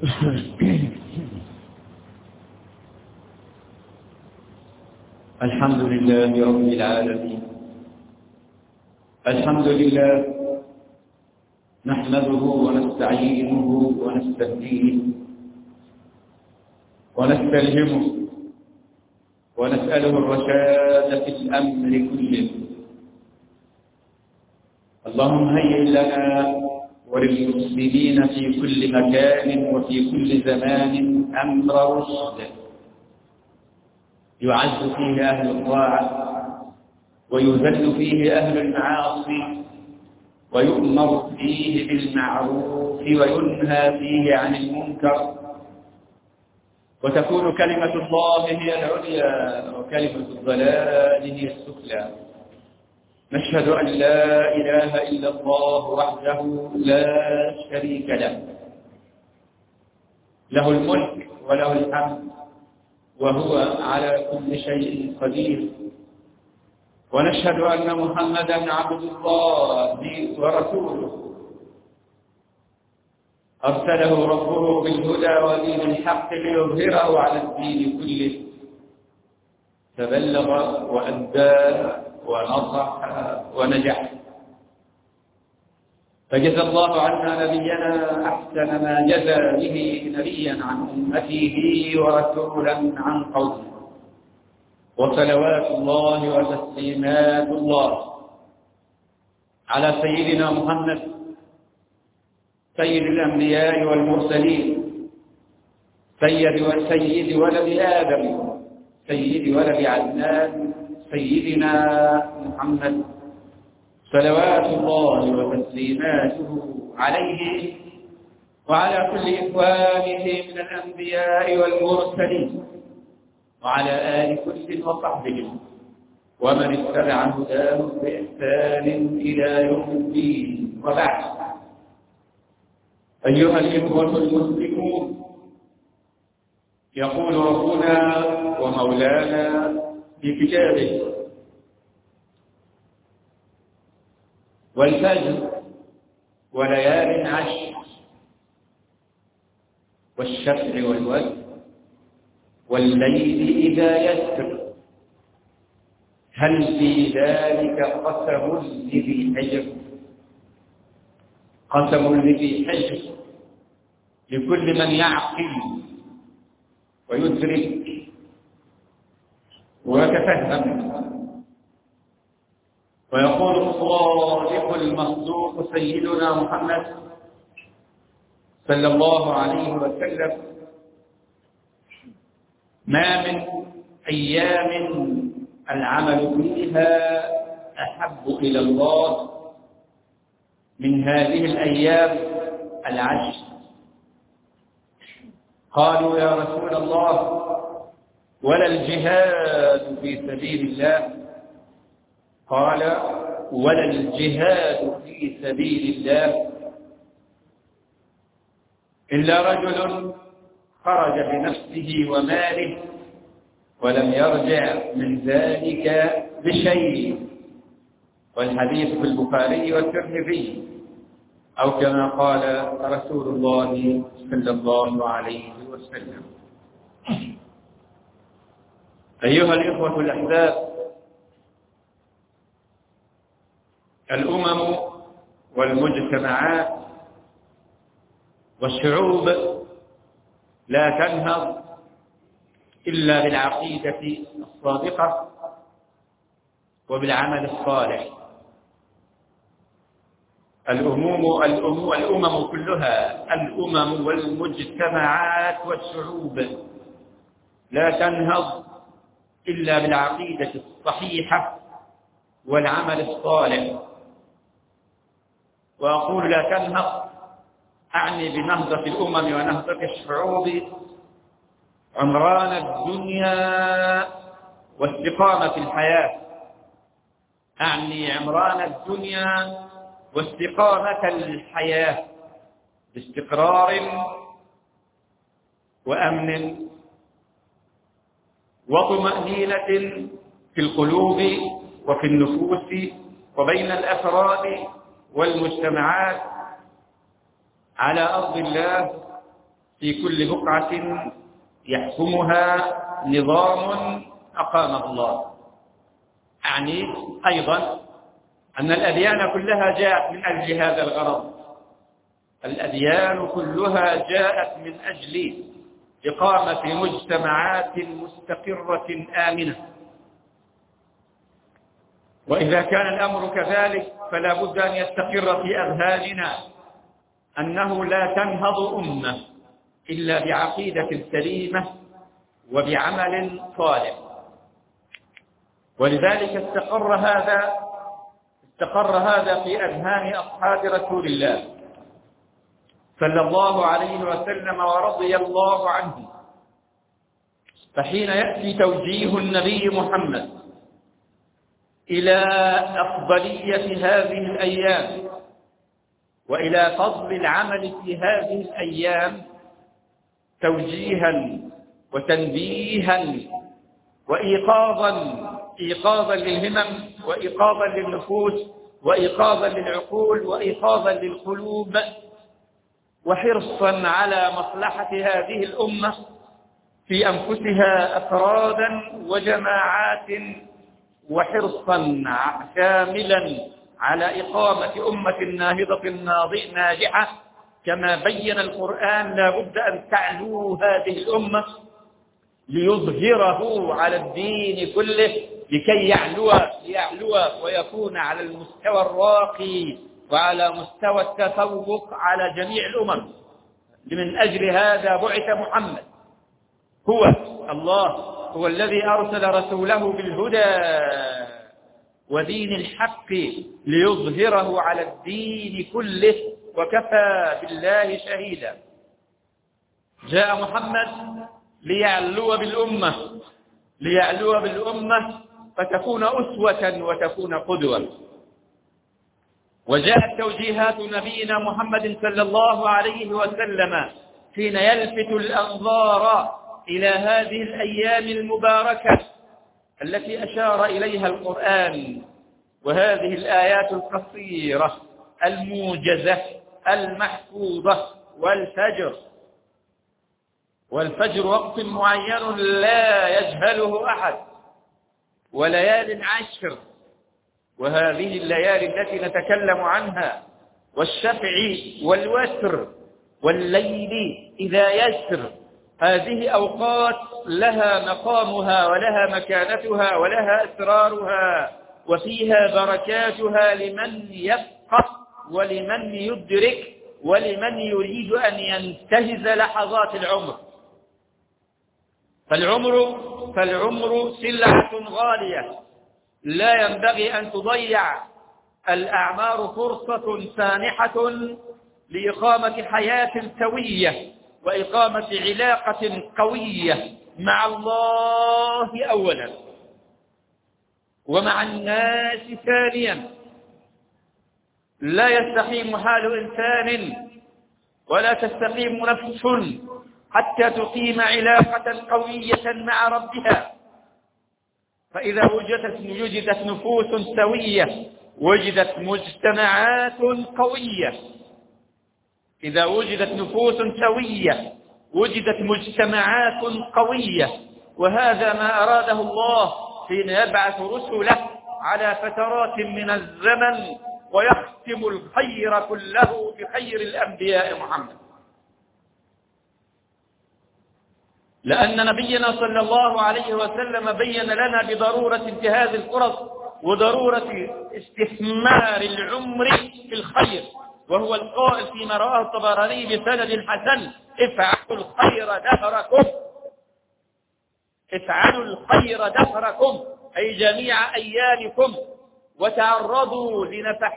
الحمد لله رب العالمين. الحمد لله نحمده ونستعينه ونستهديه ونستلهمه ونسأله الرشاد في الأمر كله. اللهم هيئ لنا وللمسلمين في كل مكان وفي كل زمان أمر رشد يعز فيه أهل الطاعة ويذل فيه أهل المعاصي ويؤمر فيه بالمعروف وينهى فيه عن المنكر، وتكون كلمة الله هي العليا وكلمة الضلال هي السفلى. نشهد أن لا إله إلا الله وحده لا شريك له، له الملك وله الحمد وهو على كل شيء قدير. ونشهد أن محمدا عبد الله ورسوله أرسله ربه بالهدى ودين الحق ليظهره على الدين كله، فبلغ وأدى ونصح ونجح. فجزى الله عنا نبينا أحسن ما جزى به نبيا عن أمته ورسولا عن قومه، وصلوات الله وتسليمات الله على سيدنا محمد سيد الأنبياء والمرسلين، سيد ولد آدم، سيد ولد عدنان، سيدنا محمد صلوات الله وتسليماته عليه وعلى كل إخوانه من الأنبياء والمرسلين وعلى آل كل وصحبهم ومن اتبع هداهم بإحسان إلى يوم الدين. وبعد، أيها الإخوة المسلمون، يقول ربنا ومولانا في كتابه: والفجر وليال عشر والشفع والوتر والليل إذا يسر هل في ذلك قسم لذي حجر؟ قسم لذي حجر لكل من يعقل ويدرك ويتفهم. ويقول الصادق المصدوق سيدنا محمد صلى الله عليه وسلم: ما من أيام العمل فيها أحب إلى الله من هذه الأيام العشر. قالوا: يا رسول الله، ولا الجهاد في سبيل الله؟ قال: ولا الجهاد في سبيل الله إلا رجل خرج بنفسه وماله ولم يرجع من ذلك بشيء. والحديث في البخاري والترمذي، أو كما قال رسول الله صلى الله عليه وسلم. أيها الإخوة الأحباب، الأمم والمجتمعات والشعوب لا تنهض إلا بالعقيدة الصادقة وبالعمل الصالح. الأمم كلها، الأمم والمجتمعات والشعوب لا تنهض إلا بالعقيدة الصحيحة والعمل الصالح. وأقول لا تنهض أعني بنهضة الأمم ونهضة الشعوب عمران الدنيا واستقامة الحياة، أعني عمران الدنيا واستقامة الحياة باستقرار وأمن وطمأنينة في القلوب وفي النفوس وبين الأفراد والمجتمعات على أرض الله في كل بقعة يحكمها نظام أقامه الله. يعني أيضا أن الأديان كلها جاءت من أجل هذا الغرض. الأديان كلها جاءت من أجل إقامة مجتمعات مستقرة آمنة. وإذا كان الأمر كذلك فلا بد أن يستقر في أذهاننا أنه لا تنهض أمة إلا بعقيدة سليمة وبعمل صالح. ولذلك استقر هذا في أذهان أصحاب رسول الله صلى الله عليه وسلم ورضي الله عنه. فحين يأتي توجيه النبي محمد إلى أفضلية هذه الأيام وإلى فضل العمل في هذه الأيام توجيها وتنبيها وإيقاظا للهمم وإيقاظا للنفوس وإيقاظا للعقول وإيقاظا للقلوب وحرصا على مصلحة هذه الأمة في أنفسها أفرادا وجماعات، وحرصا شاملا على إقامة أمة ناهضة ناجحة كما بين القرآن. لا بد أن تعلو هذه الأمة ليظهره على الدين كله لكي يعلو ويكون على المستوى الراقي وعلى مستوى التفوق على جميع الأمم. من أجل هذا بعث محمد. الله هو الذي أرسل رسوله بالهدى ودين الحق ليظهره على الدين كله وكفى بالله شهيدا. جاء محمد ليعلو بالأمة فتكون أسوة وتكون قدوة. وجاءت توجيهات نبينا محمد صلى الله عليه وسلم حين يلفت الأنظار إلى هذه الأيام المباركة التي أشار إليها القرآن، وهذه الآيات القصيرة الموجزة المحفوظة. والفجر وقت معين لا يجهله أحد، وليال عشر، وهذه الليالي التي نتكلم عنها، والشفع والوتر والليل إذا يسر. هذه أوقات لها مقامها ولها مكانتها ولها أسرارها، وفيها بركاتها لمن يفقه ولمن يدرك ولمن يريد أن ينتهز لحظات العمر. فالعمر سلعة غالية لا ينبغي أن تضيع الأعمار فرصة سانحة لإقامة حياة سوية وإقامة علاقة قوية مع الله أولا ومع الناس ثانيا. لا يستقيم حال إنسان ولا تستقيم نفس حتى تقيم علاقة قوية مع ربها. فإذا وجدت نفوس سوية وجدت مجتمعات قوية. إذا وجدت نفوس سوية وجدت مجتمعات قوية. وهذا ما أراده الله حين يبعث رسله على فترات من الزمن ويختم الخير كله بخير الأنبياء محمد. لأن نبينا صلى الله عليه وسلم بين لنا بضرورة انتهاز الفرص وضرورة استثمار العمر في الخير، وهو القائل فيما رواه الطبراني بسند حسن: افعلوا الخير دهركم أي جميع أيامكم، وتعرضوا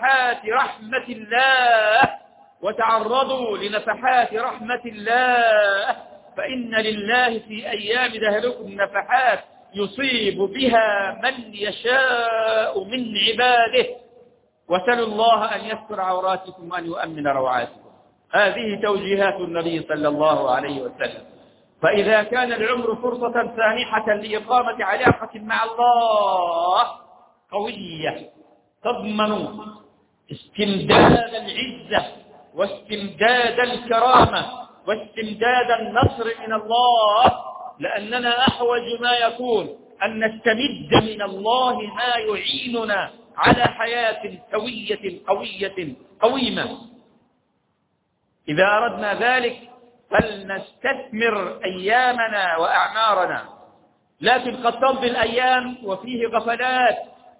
لنفحات رحمة الله فإن لله في أيام دهركم نفحات يصيب بها من يشاء من عباده، وسلوا الله أن يستر عوراتكم وأن يؤمن روعاتكم. هذه توجيهات النبي صلى الله عليه وسلم. فإذا كان العمر فرصة سانحة لإقامة علاقة مع الله قوية تضمن استمداد العزة واستمداد الكرامة واستمداد النصر من الله، لأننا أحوج ما يكون أن نستمد من الله ما يعيننا على حياة سوية قوية قويمة. إذا أردنا ذلك فلنستثمر أيامنا وأعمارنا، لكن قد تمضي الأيام وفيه غفلات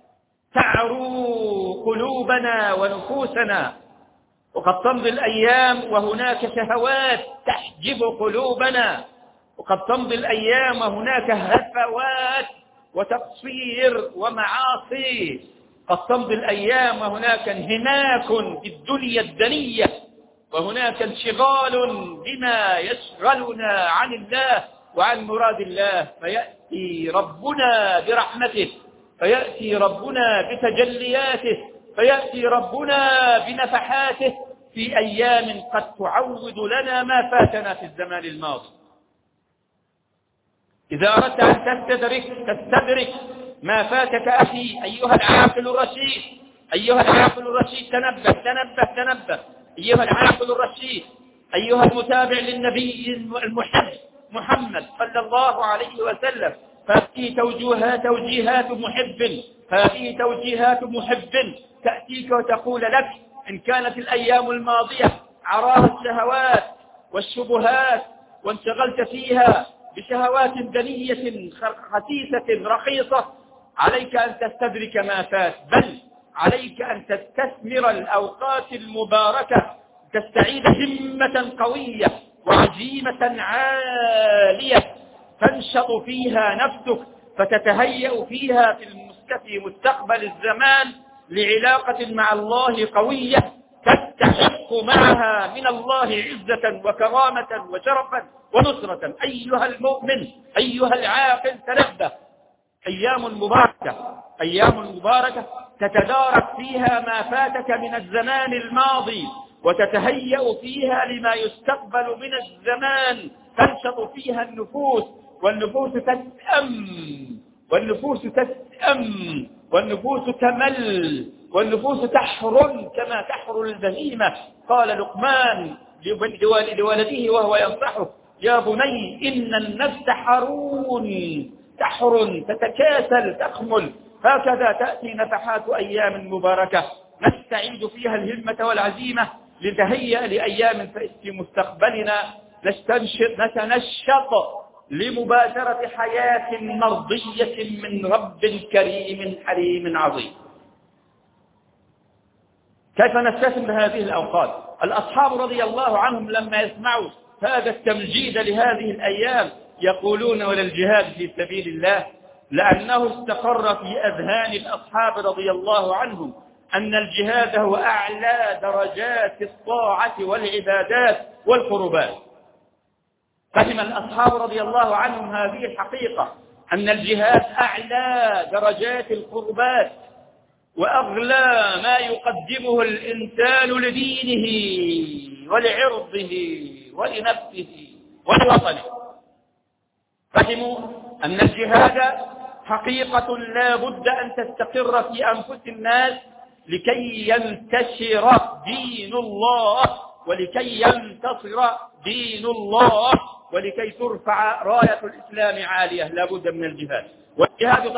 تعرو قلوبنا ونفوسنا، وقد تمضي الأيام وهناك شهوات تحجب قلوبنا، وقد تمضي الأيام وهناك هفوات وتقصير ومعاصي، قد تمضي الأيام وهناك انهماك في الدنيا الدنية، وهناك انشغال بما يشغلنا عن الله وعن مراد الله، فيأتي ربنا برحمته، فيأتي ربنا بتجلياته، فيأتي ربنا بنفحاته في أيام قد تعوض لنا ما فاتنا في الزمان الماضي. إذا أردت أن تستدرك ما فاتك أخي أيها العاقل الرشيد، أيها العاقل الرشيد، تنبه تنبه تنبه، أيها العاقل الرشيد، أيها المتابع للنبي المحب محمد صلى الله عليه وسلم، فهذه توجيهات محب، هذه توجيهات محب تأتيك وتقول لك: إن كانت الأيام الماضية عرار الشهوات والشبهات وانشغلت فيها بشهوات دنية خسيسة رخيصة، عليك أن تستدرك ما فات، بل عليك أن تستثمر الأوقات المباركة، تستعيد همة قوية وعزيمة عالية تنشط فيها نفسك، فتتهيأ فيها في مستقبل الزمان لعلاقة مع الله قوية تستحق معها من الله عزة وكرامة وشرفا ونصرة. أيها المؤمن، أيها العاقل، تنبه، أيام مباركة تتدارك فيها ما فاتك من الزمان الماضي، وتتهيأ فيها لما يستقبل من الزمان، تنشط فيها النفوس، والنفوس تسأم، والنفوس تمل، والنفوس تحرن كما تحرن البهيمة. قال لقمان لولده وهو ينصحه: يا بني إن النفس تحرن تتكاسل تخمل. هكذا تأتي نفحات أيام مباركة نستعيد فيها الهمة والعزيمة لنتهيأ لأيام في مستقبلنا نتنشط لمباشرة حياة مرضية من رب كريم حليم عظيم. كيف نستثمر هذه الأوقات؟ الأصحاب رضي الله عنهم لما يسمعوا هذا التمجيد لهذه الأيام يقولون: ولا الجهاد في سبيل الله، لأنه استقر في أذهان الأصحاب رضي الله عنهم أن الجهاد هو أعلى درجات الطاعة والعبادات والقربات. فهم الأصحاب رضي الله عنهم هذه الحقيقة، أن الجهاد أعلى درجات القربات وأغلى ما يقدمه الإنسان لدينه ولعرضه ولنفسه ولوطنه. فهموا أن الجهاد حقيقة لا بد أن تستقر في أنفس الناس لكي ينتشر دين الله، ولكي ينتصر دين الله، ولكي ترفع راية الإسلام عالية. لا بد من الجهاد، والجهاد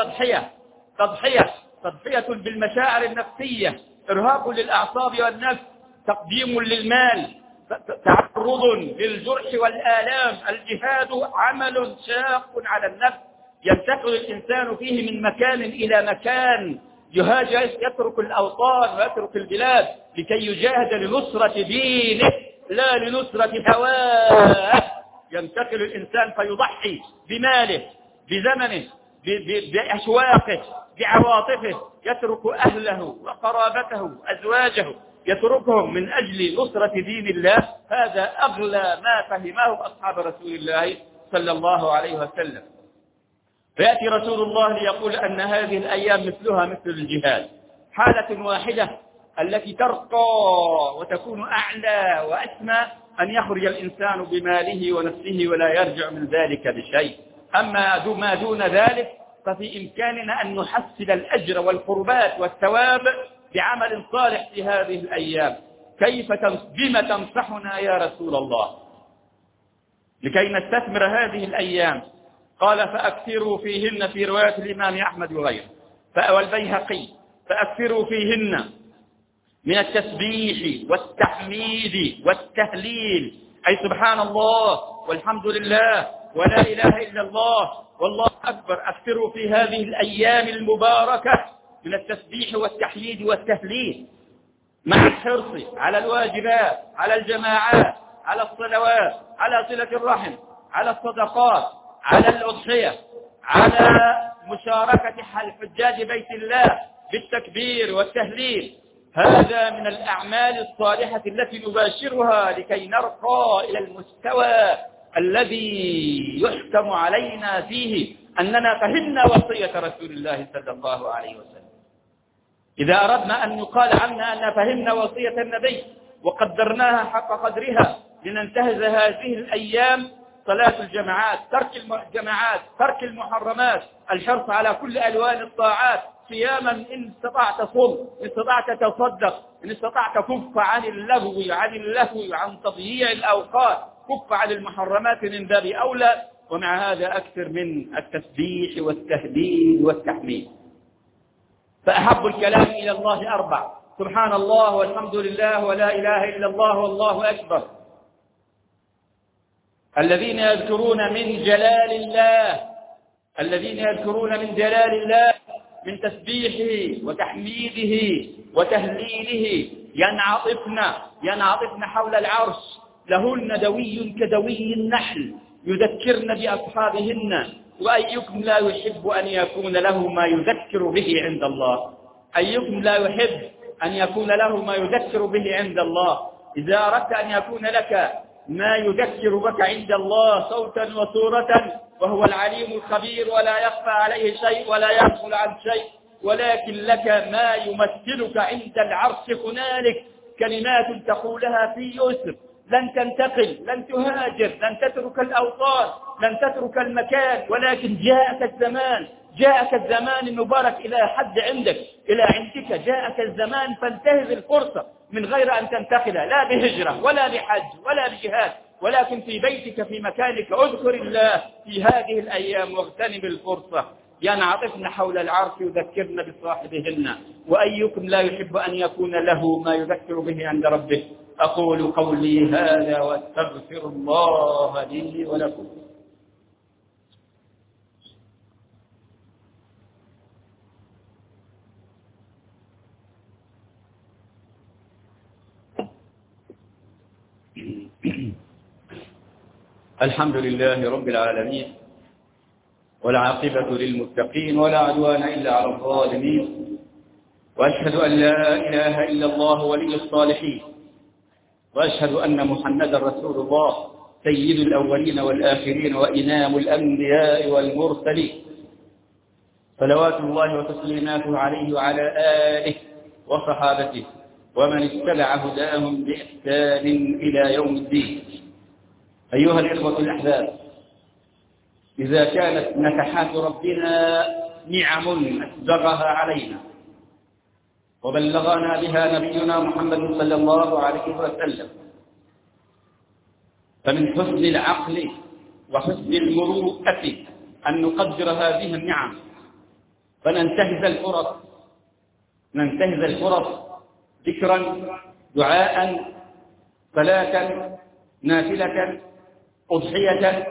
تضحية بالمشاعر النفسية، إرهاق للأعصاب والنفس، تقديم للمال، تعرض للجرح والآلام. الجهاد عمل شاق على النفس، ينتقل الإنسان فيه من مكان إلى مكان، يترك الأوطان ويترك البلاد لكي يجاهد لنصرة دينه لا لنصرة هواه. ينتقل الإنسان فيضحي بماله، بزمنه، بأشواقه، بعواطفه، يترك أهله وقرابته أزواجه، يتركهم من أجل نصرة دين الله. هذا أغلى ما فهمه أصحاب رسول الله صلى الله عليه وسلم. فيأتي رسول الله ليقول أن هذه الأيام مثلها مثل الجهاد، حالة واحدة التي ترقى وتكون أعلى وأسمى أن يخرج الإنسان بماله ونفسه ولا يرجع من ذلك بشيء. أما ما دون ذلك ففي إمكاننا أن نحصل الأجر والقربات والثواب بعمل صالح في هذه الأيام. بما تنصحنا يا رسول الله؟ لكي نستثمر هذه الأيام. قال فأكثروا فيهن في رواية الإمام أحمد وغيره والبيهقي فأكثروا فيهن من التسبيح والتحميد والتهليل، أي سبحان الله والحمد لله ولا إله إلا الله والله أكبر. أكثروا في هذه الأيام المباركة من التسبيح والتحميد والتهليل، مع الحرص على الواجبات، على الجماعات، على الصلوات، على صلة الرحم، على الصدقات، على الأضحية، على مشاركة الحجاج بيت الله بالتكبير والتهليل. هذا من الأعمال الصالحة التي نباشرها لكي نرقى إلى المستوى الذي يحكم علينا فيه أننا فهمنا وصية رسول الله صلى الله عليه وسلم. إذا أردنا أن يقال عنا أن فهمنا وصية النبي وقدرناها حق قدرها لننتهز هذه الأيام: صلاة الجماعات، ترك الجماعات، ترك المحرمات، الحرص على كل ألوان الطاعات، صياما إن استطعت صم، إن استطعت تصدق، إن استطعت كف عن اللهو عن تضييع الأوقات، كف عن المحرمات من باب أولى. ومع هذا أكثر من التسبيح والتهليل والتحميد. فأحب الكلام إلى الله أربع: سبحان الله والحمد لله ولا إله إلا الله والله أكبر. الذين يذكرون من جلال الله، الذين يذكرون من جلال الله من تسبيحه وتحميده وتهليله ينعطفن حول العرش، لهن دوي كدوي النحل يذكرن بأصحابهن. وأيكم لا يحب أن يكون له ما يذكر به عند الله؟ أيكم لا يحب أن يكون له ما يذكر به عند الله؟ إذا أردت أن يكون لك ما يذكر بك عند الله صوتا وصورة، وهو العليم الخبير ولا يخفى عليه شيء ولا يغفل عن شيء، ولكن لك ما يمثلك عند العرش هنالك كلمات تقولها في يسر، لن تنتقل، لن تهاجر، لن تترك الأوطان، لن تترك المكان، ولكن جاءك الزمان المبارك إلى حد عندك، إلى عندك جاءك الزمان، فانتهز الفرصة من غير أن تنتقل، لا بهجرة ولا بحج ولا بجهاد، ولكن في بيتك في مكانك اذكر الله في هذه الأيام واغتنم الفرصة. ينعطفن حول العرش يذكرن بصاحبهن. وأيكم لا يحب أن يكون له ما يذكر به عند ربه؟ أقول قولي هذا واستغفر الله لي ولكم. الحمد لله رب العالمين، والعاقبة للمتقين، ولا عدوان إلا على الظالمين، وأشهد أن لا إله إلا الله ولي الصالحين، وأشهد أن محمدا رسول الله سيد الأولين والآخرين وإمام الأنبياء والمرسلين، صلوات الله وتسليماته عليه وعلى آله وصحابته ومن اتبع هداهم بإحسان إلى يوم الدين. أيها الإخوة الأحباب، إذا كانت نفحات ربنا نعم أسبغها علينا وبلغنا بها نبينا محمد صلى الله عليه وسلم، فمن حسن العقل وحسن المروءة أن نقدر هذه النعم، فننتهز الفرص ذكرا، دعاء، صلاة، نافلة، أضحية،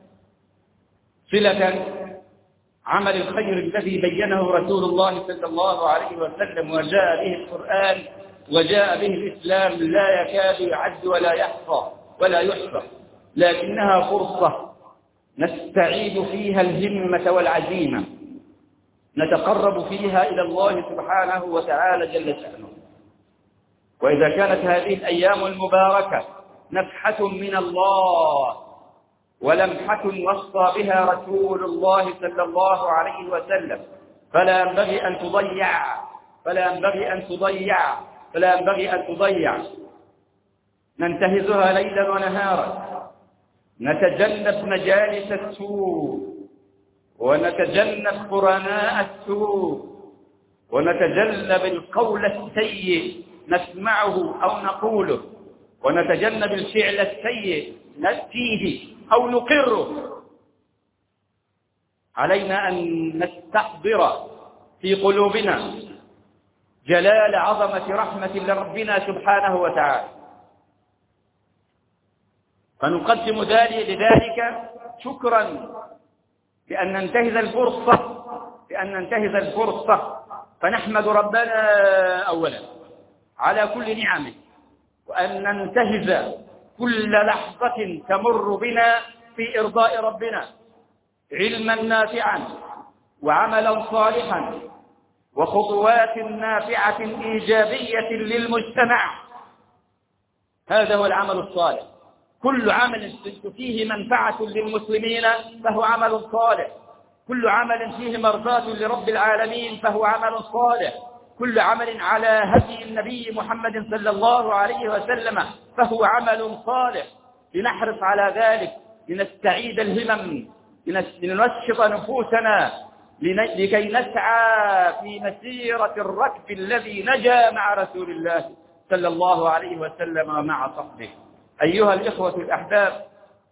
صلة، عمل الخير الذي بينه رسول الله صلى الله عليه وسلم وجاء به القرآن وجاء به الإسلام، لا يكاد يعد ولا يحصى ولا يحصى، لكنها فرصة نستعيد فيها الهمة والعزيمة، نتقرب فيها إلى الله سبحانه وتعالى جل شأنه. وإذا كانت هذه الأيام المباركة نفحة من الله ولمحة وصى بها رسول الله صلى الله عليه وسلم، فلا ينبغي أن تضيع، ننتهزها ليلا ونهارا، نتجنب مجالس السوء، ونتجنب قرناء السوء، ونتجنب القول السيء نسمعه أو نقوله، ونتجنب الفعل السيء نأتيه أو نقره. علينا أن نستحضر في قلوبنا جلال عظمة رحمة لربنا سبحانه وتعالى، فنقدم لذلك شكرا بأن ننتهز الفرصة فنحمد ربنا أولا على كل نعمه، وأن ننتهز كل لحظة تمر بنا في إرضاء ربنا، علما نافعا وعملا صالحا وخطوات نافعة إيجابية للمجتمع. هذا هو العمل الصالح. كل عمل فيه منفعة للمسلمين فهو عمل صالح، كل عمل فيه مرضاة لرب العالمين فهو عمل صالح، كل عمل على هدي النبي محمد صلى الله عليه وسلم فهو عمل صالح. لنحرص على ذلك، لنستعيد الهمم، لننشط نفوسنا لكي نسعى في مسيرة الركب الذي نجا مع رسول الله صلى الله عليه وسلم ومع صحبه. أيها الإخوة الأحباب،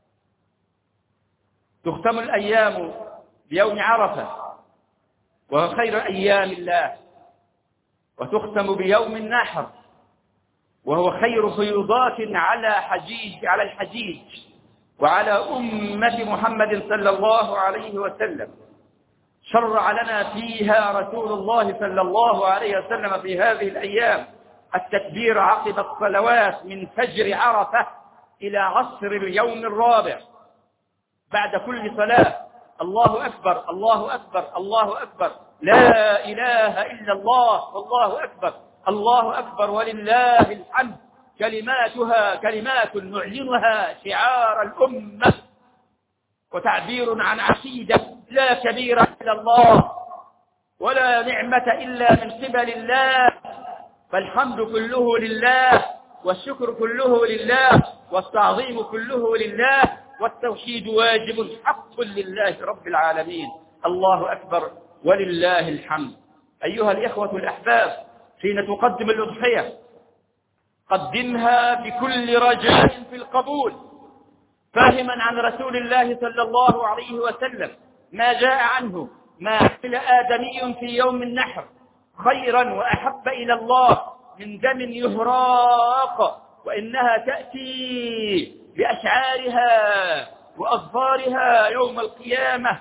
تختم الأيام بيوم عرفة وهو خير أيام الله، وتختم بيوم النحر وهو خير فيوضات على الحجيج وعلى أمة محمد صلى الله عليه وسلم. شرع لنا فيها رسول الله صلى الله عليه وسلم في هذه الأيام التكبير عقب الصلوات من فجر عرفة إلى عصر اليوم الرابع. بعد كل صلاة الله أكبر الله أكبر الله أكبر، لا إله إلا الله والله أكبر، الله أكبر ولله الحمد، كلماتها كلمات نعلنها شعار الأمة وتعبير عن عقيدة لا كبير إلا الله ولا نعمة إلا من قبل الله، فالحمد كله لله والشكر كله لله والتعظيم كله لله والتوحيد واجب حق لله رب العالمين. الله أكبر ولله الحمد. أيها الإخوة الأحباب، حين تقدم الأضحية قدمها بكل رجاء في القبول، فاهما عن رسول الله صلى الله عليه وسلم ما جاء عنه ما عمل آدمي في يوم النحر خيرا وأحب إلى الله من دم يهراق، وإنها تأتي بأشعارها وأظفارها يوم القيامة،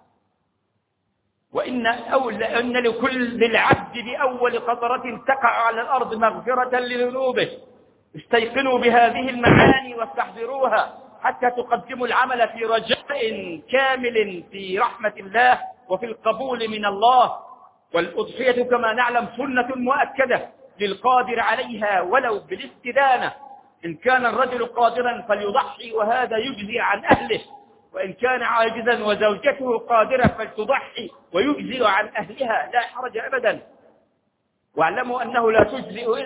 وإن لكل العبد بأول قطرة تقع على الأرض مغفرة لذنوبه. استيقنوا بهذه المعاني واستحضروها حتى تقدموا العمل في رجاء كامل في رحمة الله وفي القبول من الله. والأضحية كما نعلم سنة مؤكدة للقادر عليها ولو بالاستدانة. إن كان الرجل قادرا فليضحي وهذا يجزي عن أهله، وإن كان عاجزا وزوجته قادرة فلتضحي ويجزي عن أهلها، لا حرج أبدا. واعلموا أنه لا تجزئ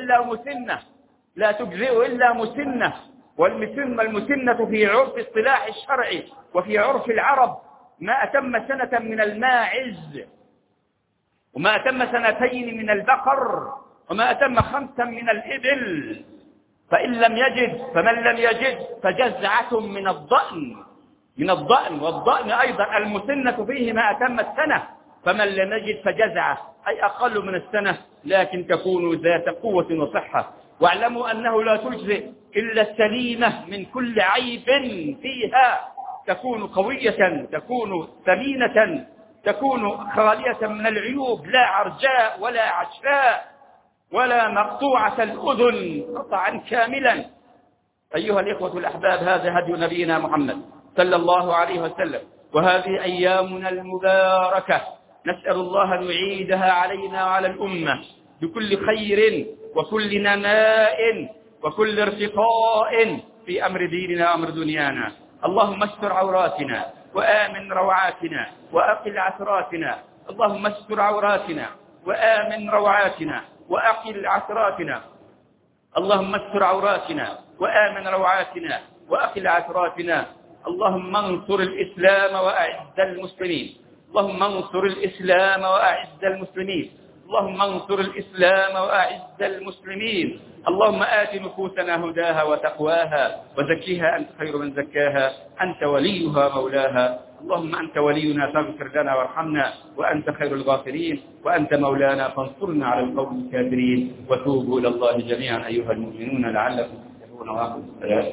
إلا مسنة، والمسنة في عرف الصلاح الشرعي وفي عرف العرب ما أتم سنة من الماعز، وما أتم سنتين من البقر، وما أتم 5 من الإبل. فمن لم يجد فجزعة من الضأن، والضأن أيضا المسنة فيه ما أتم السنة، فمن لم يجد فجزعة أي أقل من السنة لكن تكون ذات قوة وصحة. واعلموا أنه لا تجزئ إلا السليمة من كل عيب فيها، تكون قوية، تكون ثمينة، تكون خالية من العيوب، لا عرجاء ولا عشفاء ولا مقطوعة الأذن قطعا كاملا. أيها الإخوة الأحباب، هذا هدي نبينا محمد صلى الله عليه وسلم، وهذه أيامنا المباركة نسأل الله أن يعيدها علينا وعلى الأمة بكل خير وكل نماء وكل ارتقاء في أمر ديننا وأمر دنيانا. اللهم استر عوراتنا وآمن روعاتنا وأقل عثراتنا. اللهم استر عوراتنا وآمن روعاتنا وأقل عثراتنا. اللهم استر عوراتنا وآمن روعاتنا وأقل عثراتنا. اللهم انصر الإسلام وأعز المسلمين. اللهم انصر الإسلام وأعز المسلمين. اللهم انصر الإسلام وأعز المسلمين. اللهم آت نفوسنا هداها وتقواها وزكيها أنت خير من زكاها، أنت وليها مولاها. اللهم أنت ولينا فاغفر لنا وارحمنا، وأنت خير الغافرين، وأنت مولانا فانصرنا على القوم الكافرين. وتوبوا إلى الله جميعا أيها المؤمنون لعلكم تفلحون. وأقم الصلاة.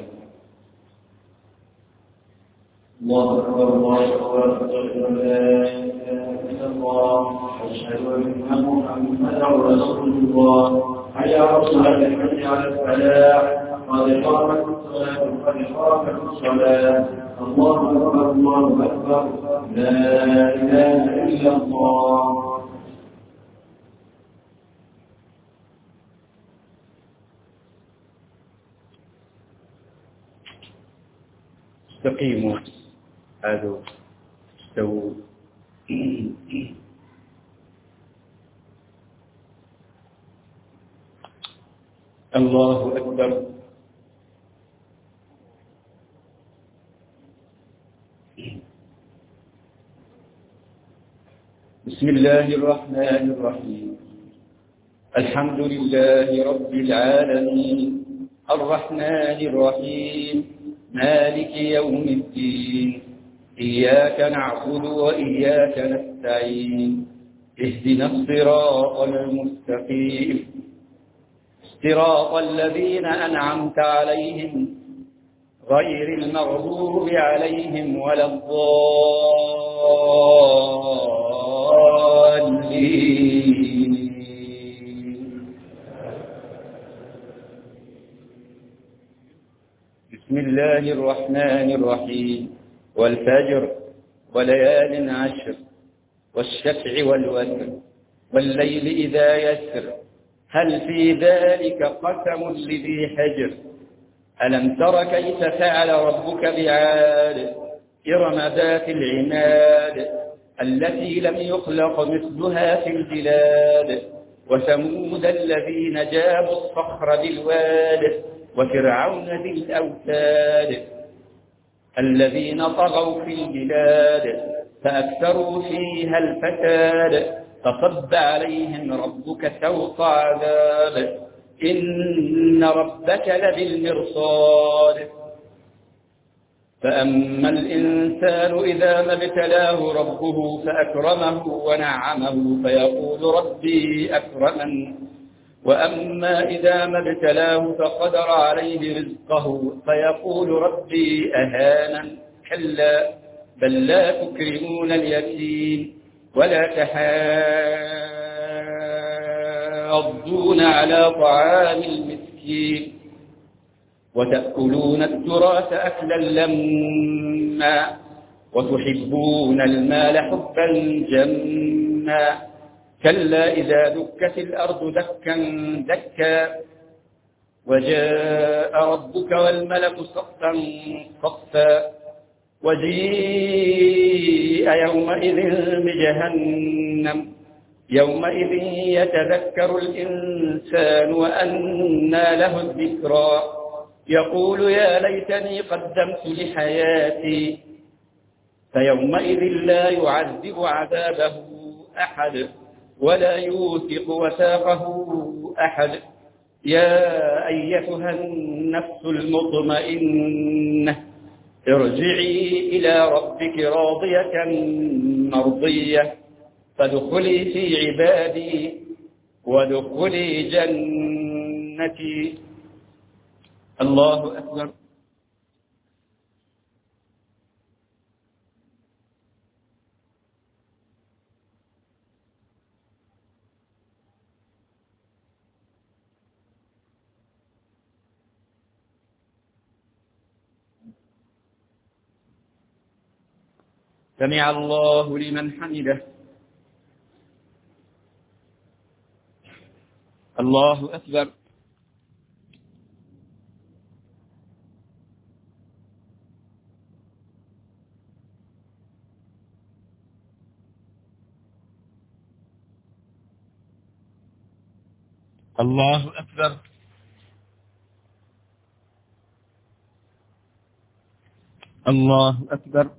الله أكبر الله أكبر أشهد أن لا إله إلا الله أشهد أن محمدا رسول الله. حي على الصلاة حي على الفلاح قد قامت الصلاة قد قامت الصلاة. الله أكبر الله أكبر لا إله إلا الله. استقيموا هذا استووا. الله أكبر. بسم الله الرحمن الرحيم. الحمد لله رب العالمين الرحمن الرحيم مالك يوم الدين. إياك نعبد وإياك نستعين. اهدنا الصراط المستقيم صراط الذين أنعمت عليهم غير المغضوب عليهم ولا الضالين. بسم الله الرحمن الرحيم. والفجر وليال عشر والشفع والوتر والليل إذا يسر هل في ذلك قسم لذي حجر. ألم تر كيف فعل ربك بعاد إرم ذات العماد التي لم يخلق مثلها في البلاد. وثمود الذين جابوا الصخر بالواد وفرعون ذي الأوتاد الذين طغوا في البلاد فأكثروا فيها الفساد. فصب عليهم ربك سوط عذاب إن ربك لبالمرصاد. فأما الإنسان إذا ما ابتلاه ربه فأكرمه ونعمه فيقول ربي أكرمن. وأما إذا ما ابتلاه فقدر عليه رزقه فيقول ربي أهانن. كلا بل لا تكرمون اليتيم ولا تحاضون على طعام المسكين وتأكلون التراث أكلا لما وتحبون المال حبا جما. كلا إذا دكت الأرض دكا دكا وجاء ربك والملك صفا صفا وجيء يومئذ بجهنم يومئذ يتذكر الإنسان وأنى له الذكرى يقول يا ليتني قدمت لحياتي. فيومئذ لا يعذب عذابه أحد ولا يوثق وثاقه أحد. يا أيتها النفس المطمئنة ارجعي إلى ربك راضية مرضية فادخلي في عبادي وادخلي جنتي. الله أكبر. سمع الله لمن حمده. الله أكبر. الله أكبر. الله أكبر.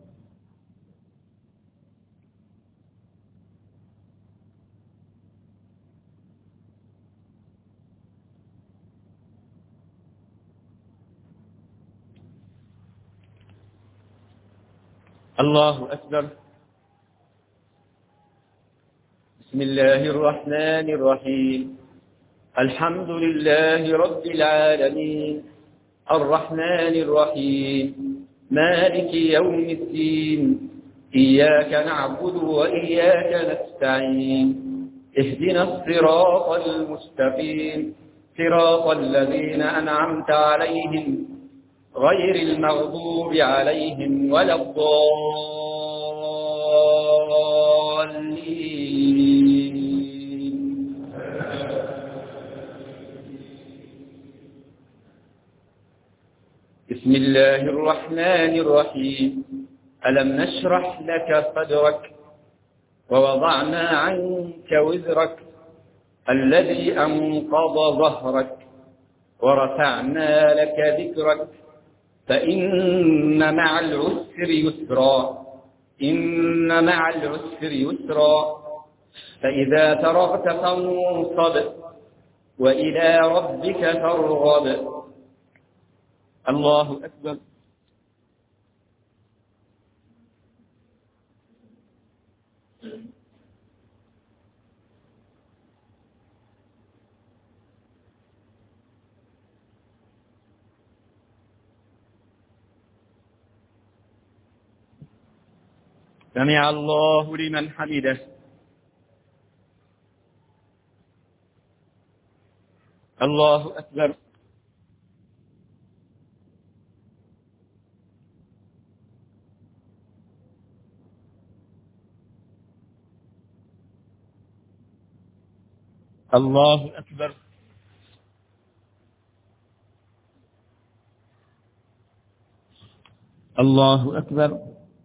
الله أكبر. بسم الله الرحمن الرحيم. الحمد لله رب العالمين، الرحمن الرحيم، مالك يوم الدين، إياك نعبد وإياك نستعين، اهدنا الصراط المستقيم، صراط الذين أنعمت عليهم غير المغضوب عليهم ولا الضالين. بسم الله الرحمن الرحيم. ألم نشرح لك صدرك ووضعنا عنك وزرك الذي أنقض ظهرك ورفعنا لك ذكرك فإن مع العسر يسرا، إن مع العسر يسرا، فإذا فرغت فانصب وإلى ربك فارغب. الله أكبر. سمع الله لمن حمده. الله أكبر. الله أكبر. الله أكبر.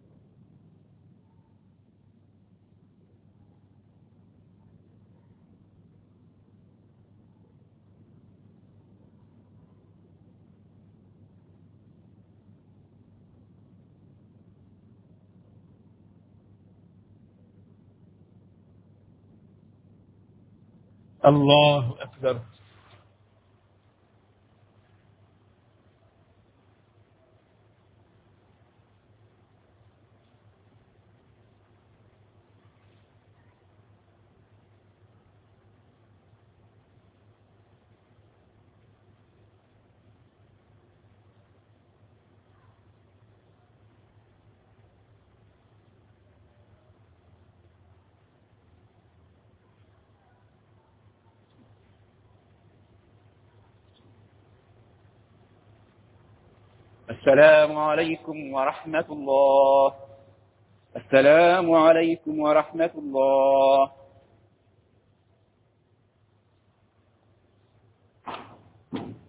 الله أكبر. السلام عليكم ورحمة الله. السلام عليكم ورحمة الله.